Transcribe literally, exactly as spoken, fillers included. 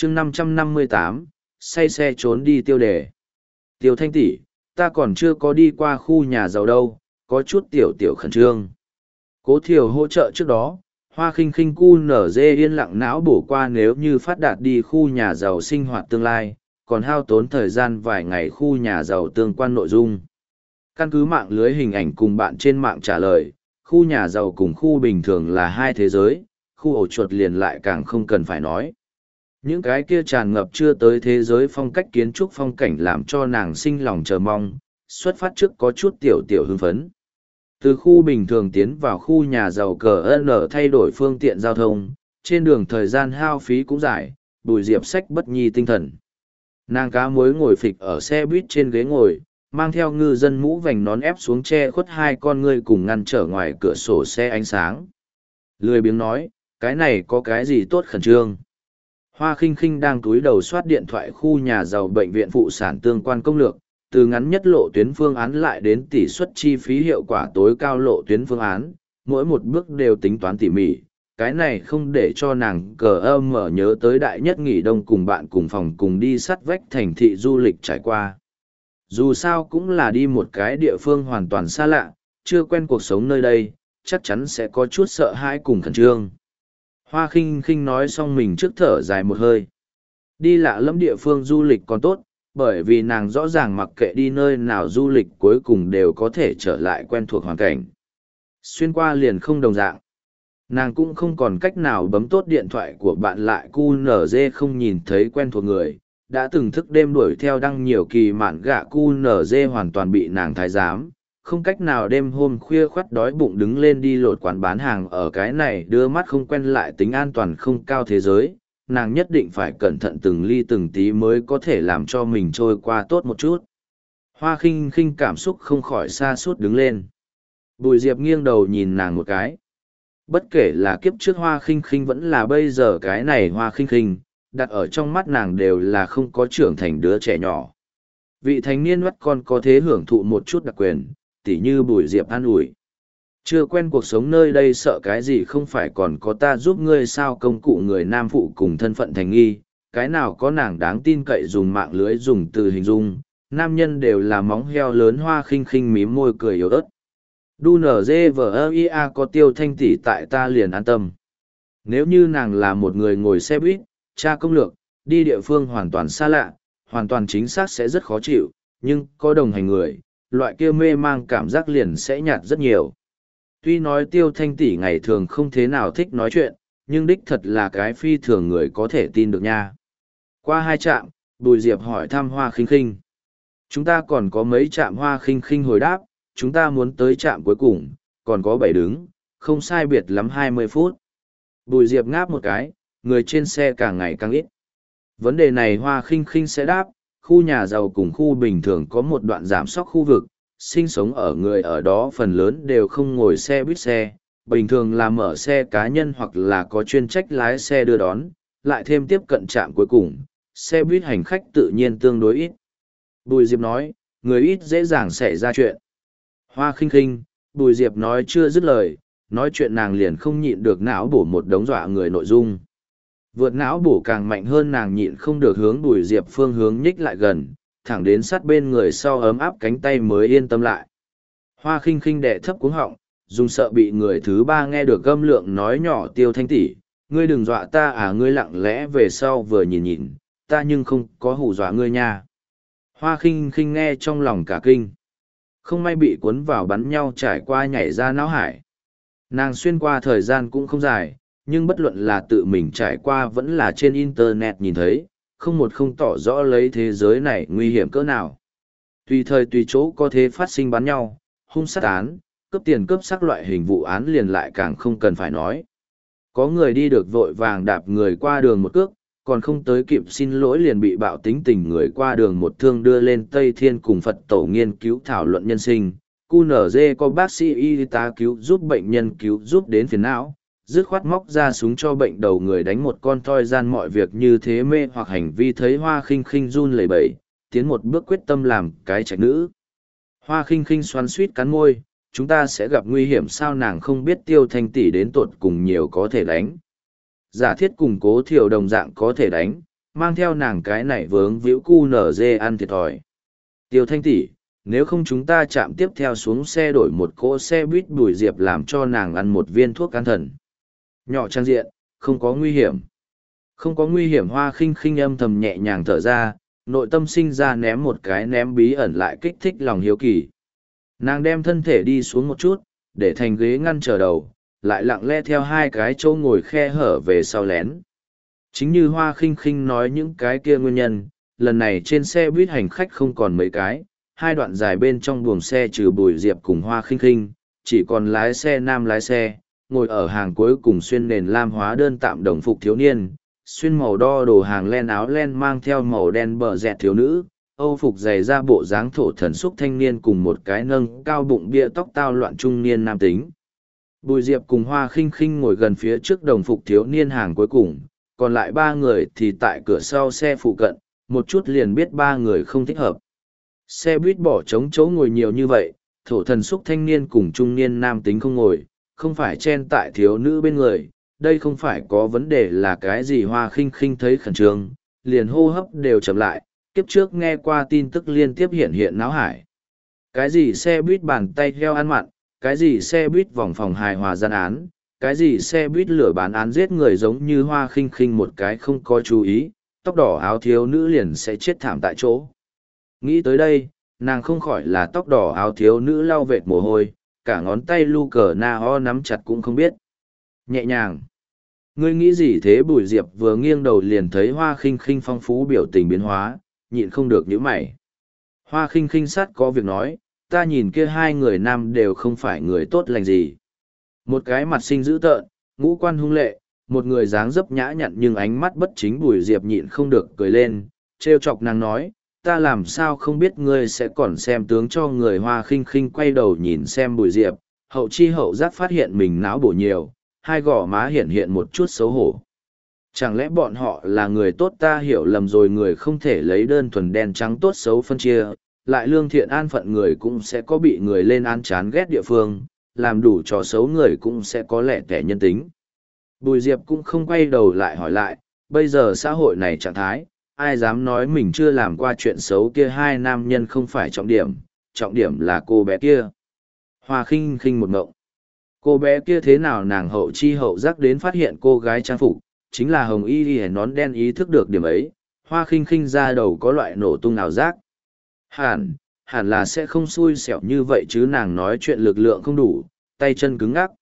chương năm trăm năm mươi tám, say xe trốn đi tiêu đề. Tiêu Thanh tỷ, ta còn chưa có đi qua khu nhà giàu đâu, có chút tiểu tiểu khẩn trương. Cố Thiều hỗ trợ trước đó, Hoa Khinh Khinh cu nở dê yên lặng não bổ qua nếu như phát đạt đi khu nhà giàu sinh hoạt tương lai, còn hao tốn thời gian vài ngày khu nhà giàu tương quan nội dung. Căn cứ mạng lưới hình ảnh cùng bạn trên mạng trả lời, khu nhà giàu cùng khu bình thường là hai thế giới, khu ổ chuột liền lại càng không cần phải nói. Những cái kia tràn ngập chưa tới thế giới phong cách kiến trúc phong cảnh làm cho nàng sinh lòng chờ mong, xuất phát trước có chút tiểu tiểu hưng phấn. Từ khu bình thường tiến vào khu nhà giàu cờ N thay đổi phương tiện giao thông, trên đường thời gian hao phí cũng dài, Bùi Diệp sách bất nhi tinh thần. Nàng cá muối ngồi phịch ở xe buýt trên ghế ngồi, mang theo ngư dân mũ vành nón ép xuống che khuất hai con ngươi cùng ngăn trở ngoài cửa sổ xe ánh sáng. Lười biếng nói, cái này có cái gì tốt khẩn trương. Hoa Khinh Khinh đang túi đầu soát điện thoại khu nhà giàu bệnh viện phụ sản tương quan công lược, từ ngắn nhất lộ tuyến phương án lại đến tỷ suất chi phí hiệu quả tối cao lộ tuyến phương án, mỗi một bước đều tính toán tỉ mỉ. Cái này không để cho nàng cờ âm mở nhớ tới đại nhất nghỉ đông cùng bạn cùng phòng cùng đi sắt vách thành thị du lịch trải qua. Dù sao cũng là đi một cái địa phương hoàn toàn xa lạ, chưa quen cuộc sống nơi đây, chắc chắn sẽ có chút sợ hãi cùng khẩn trương. Hoa Khinh Khinh nói xong mình trước thở dài một hơi. Đi lạ lẫm địa phương du lịch còn tốt, bởi vì nàng rõ ràng mặc kệ đi nơi nào du lịch cuối cùng đều có thể trở lại quen thuộc hoàn cảnh. Xuyên qua liền không đồng dạng. Nàng cũng không còn cách nào bấm tốt điện thoại của bạn lại cu nở dê không nhìn thấy quen thuộc người. Đã từng thức đêm đuổi theo đăng nhiều kỳ mạn gạ cu nở dê hoàn toàn bị nàng thái giám. Không cách nào đêm hôm khuya khoắt đói bụng đứng lên đi lột quán bán hàng ở cái này đưa mắt không quen lại tính an toàn không cao thế giới. Nàng nhất định phải cẩn thận từng ly từng tí mới có thể làm cho mình trôi qua tốt một chút. Hoa Khinh Khinh cảm xúc không khỏi xa suốt đứng lên. Bùi Diệp nghiêng đầu nhìn nàng một cái. Bất kể là kiếp trước Hoa Khinh Khinh vẫn là bây giờ cái này Hoa Khinh Khinh, đặt ở trong mắt nàng đều là không có trưởng thành đứa trẻ nhỏ. Vị thanh niên mắt con có thế hưởng thụ một chút đặc quyền, tỉ như Bùi Diệp an ủi. Chưa quen cuộc sống nơi đây sợ cái gì không phải còn có ta giúp ngươi sao công cụ người nam phụ cùng thân phận thành nghi, cái nào có nàng đáng tin cậy dùng mạng lưới dùng từ hình dung, nam nhân đều là móng heo lớn. Hoa Khinh Khinh mím môi cười yếu ớt. Đu nở dê vờ ia có Tiêu Thanh tỷ tại ta liền an tâm. Nếu như nàng là một người ngồi xe buýt, tra công lược, đi địa phương hoàn toàn xa lạ, hoàn toàn chính xác sẽ rất khó chịu, nhưng có đồng hành người, loại kia mê mang cảm giác liền sẽ nhạt rất nhiều. Tuy nói Tiêu Thanh tỷ ngày thường không thế nào thích nói chuyện, nhưng đích thật là cái phi thường người có thể tin được nha. Qua hai trạm, Bùi Diệp hỏi thăm Hoa Khinh Khinh. Chúng ta còn có mấy trạm. Hoa Khinh Khinh hồi đáp, chúng ta muốn tới trạm cuối cùng, còn có bảy đứng, không sai biệt lắm hai mươi phút. Bùi Diệp ngáp một cái, người trên xe càng ngày càng ít. Vấn đề này Hoa Khinh Khinh sẽ đáp, khu nhà giàu cùng khu bình thường có một đoạn giảm sóc khu vực, sinh sống ở người ở đó phần lớn đều không ngồi xe buýt xe, bình thường là mở xe cá nhân hoặc là có chuyên trách lái xe đưa đón, lại thêm tiếp cận trạm cuối cùng, xe buýt hành khách tự nhiên tương đối ít. Bùi Diệp nói, người ít dễ dàng xảy ra chuyện. Hoa Khinh Khinh, Bùi Diệp nói chưa dứt lời, nói chuyện nàng liền không nhịn được não bổ một đống dọa người nội dung. Vượt não bổ càng mạnh hơn nàng nhịn không được hướng Bùi Diệp phương hướng nhích lại gần, thẳng đến sát bên người sau ấm áp cánh tay mới yên tâm lại. Hoa Khinh Khinh đè thấp cuống họng, dùng sợ bị người thứ ba nghe được gâm lượng nói nhỏ Tiêu Thanh tỷ, ngươi đừng dọa ta à, ngươi lặng lẽ về sau vừa nhìn nhìn, ta nhưng không có hù dọa ngươi nha. Hoa Khinh Khinh nghe trong lòng cả kinh. Không may bị cuốn vào bắn nhau trải qua nhảy ra não hải. Nàng xuyên qua thời gian cũng không dài, nhưng bất luận là tự mình trải qua vẫn là trên internet nhìn thấy, không một không tỏ rõ lấy thế giới này nguy hiểm cỡ nào. Tùy thời tùy chỗ có thể phát sinh bắn nhau, hung sát án, cướp tiền cướp sắc loại hình vụ án liền lại càng không cần phải nói. Có người đi được vội vàng đạp người qua đường một cước, còn không tới kịp xin lỗi liền bị bạo tính tình người qua đường một thương đưa lên Tây Thiên cùng Phật tổ nghiên cứu thảo luận nhân sinh. cu en giê có bác sĩ y tá cứu giúp bệnh nhân cứu giúp đến phiền não, dứt khoát móc ra súng cho bệnh đầu người đánh một con thoi gian mọi việc như thế mê hoặc hành vi thấy Hoa Khinh Khinh run lẩy bẩy, tiến một bước quyết tâm làm cái trạch nữ. Hoa Khinh Khinh xoắn suýt cắn môi, chúng ta sẽ gặp nguy hiểm sao nàng không biết Tiêu Thanh tỷ đến tột cùng nhiều có thể đánh. Giả thiết cùng Cố Thiều đồng dạng có thể đánh, mang theo nàng cái này vướng víu cu nở dê ăn thiệt thòi. Tiêu Thanh tỷ, nếu không chúng ta chạm tiếp theo xuống xe đổi một cỗ xe buýt Bùi Diệp làm cho nàng ăn một viên thuốc can thần. Nhỏ trang diện, không có nguy hiểm. Không có nguy hiểm. Hoa Khinh Khinh âm thầm nhẹ nhàng thở ra, nội tâm sinh ra ném một cái ném bí ẩn lại kích thích lòng hiếu kỳ. Nàng đem thân thể đi xuống một chút, để thành ghế ngăn trở đầu, lại lặng lẽ theo hai cái chỗ ngồi khe hở về sau lén. Chính như Hoa Khinh Khinh nói những cái kia nguyên nhân, lần này trên xe buýt hành khách không còn mấy cái, hai đoạn dài bên trong buồng xe trừ Bùi Diệp cùng Hoa Khinh Khinh, chỉ còn lái xe nam lái xe, ngồi ở hàng cuối cùng xuyên nền lam hóa đơn tạm đồng phục thiếu niên, xuyên màu đo đồ hàng len áo len mang theo màu đen bờ dẹt thiếu nữ, âu phục dày ra bộ dáng thổ thần xúc thanh niên cùng một cái nâng cao bụng bia tóc tao loạn trung niên nam tính. Bùi Diệp cùng Hoa Khinh Khinh ngồi gần phía trước đồng phục thiếu niên hàng cuối cùng, còn lại ba người thì tại cửa sau xe phụ cận, một chút liền biết ba người không thích hợp. Xe buýt bỏ trống chỗ ngồi nhiều như vậy, thổ thần xúc thanh niên cùng trung niên nam tính không ngồi, không phải chen tại thiếu nữ bên người, đây không phải có vấn đề là cái gì. Hoa Khinh Khinh thấy khẩn trương, liền hô hấp đều chậm lại, kiếp trước nghe qua tin tức liên tiếp hiện hiện náo hải. Cái gì xe buýt bàn tay heo ăn mặn, cái gì xe buýt vòng phòng hài hòa gian án, cái gì xe buýt lửa bán án giết người, giống như Hoa Khinh Khinh một cái không có chú ý, tóc đỏ áo thiếu nữ liền sẽ chết thảm tại chỗ. Nghĩ tới đây, nàng không khỏi là tóc đỏ áo thiếu nữ lau vệt mồ hôi, cả ngón tay lu cờ na ho nắm chặt cũng không biết. Nhẹ nhàng. Ngươi nghĩ gì thế? Bùi Diệp vừa nghiêng đầu liền thấy Hoa Khinh Khinh phong phú biểu tình biến hóa, nhịn không được nhíu mày. Hoa Khinh Khinh sát có việc nói, ta nhìn kia hai người nam đều không phải người tốt lành gì. Một cái mặt sinh dữ tợn, ngũ quan hung lệ, một người dáng dấp nhã nhặn nhưng ánh mắt bất chính. Bùi Diệp nhịn không được cười lên, trêu chọc nàng nói, ta làm sao không biết ngươi sẽ còn xem tướng cho người. Hoa Khinh Khinh quay đầu nhìn xem Bùi Diệp, hậu chi hậu giác phát hiện mình não bổ nhiều, hai gò má hiện hiện một chút xấu hổ. Chẳng lẽ bọn họ là người tốt? Ta hiểu lầm rồi. Người không thể lấy đơn thuần đen trắng tốt xấu phân chia, lại lương thiện an phận người cũng sẽ có bị người lên án chán ghét địa phương, làm đủ trò xấu người cũng sẽ có lẻ tẻ nhân tính. Bùi Diệp cũng không quay đầu lại hỏi lại, bây giờ xã hội này trạng thái, ai dám nói mình chưa làm qua chuyện xấu? Kia hai nam nhân không phải trọng điểm, trọng điểm là cô bé kia. Hoa Khinh Khinh một ngộng. Cô bé kia thế nào? Nàng hậu chi hậu giác đến phát hiện cô gái trang phục chính là hồng y y nón đen, ý thức được điểm ấy, Hoa Khinh Khinh ra đầu có loại nổ tung ảo giác. Hẳn, hẳn là sẽ không xui xẻo như vậy chứ. Nàng nói chuyện lực lượng không đủ, tay chân cứng ngắc,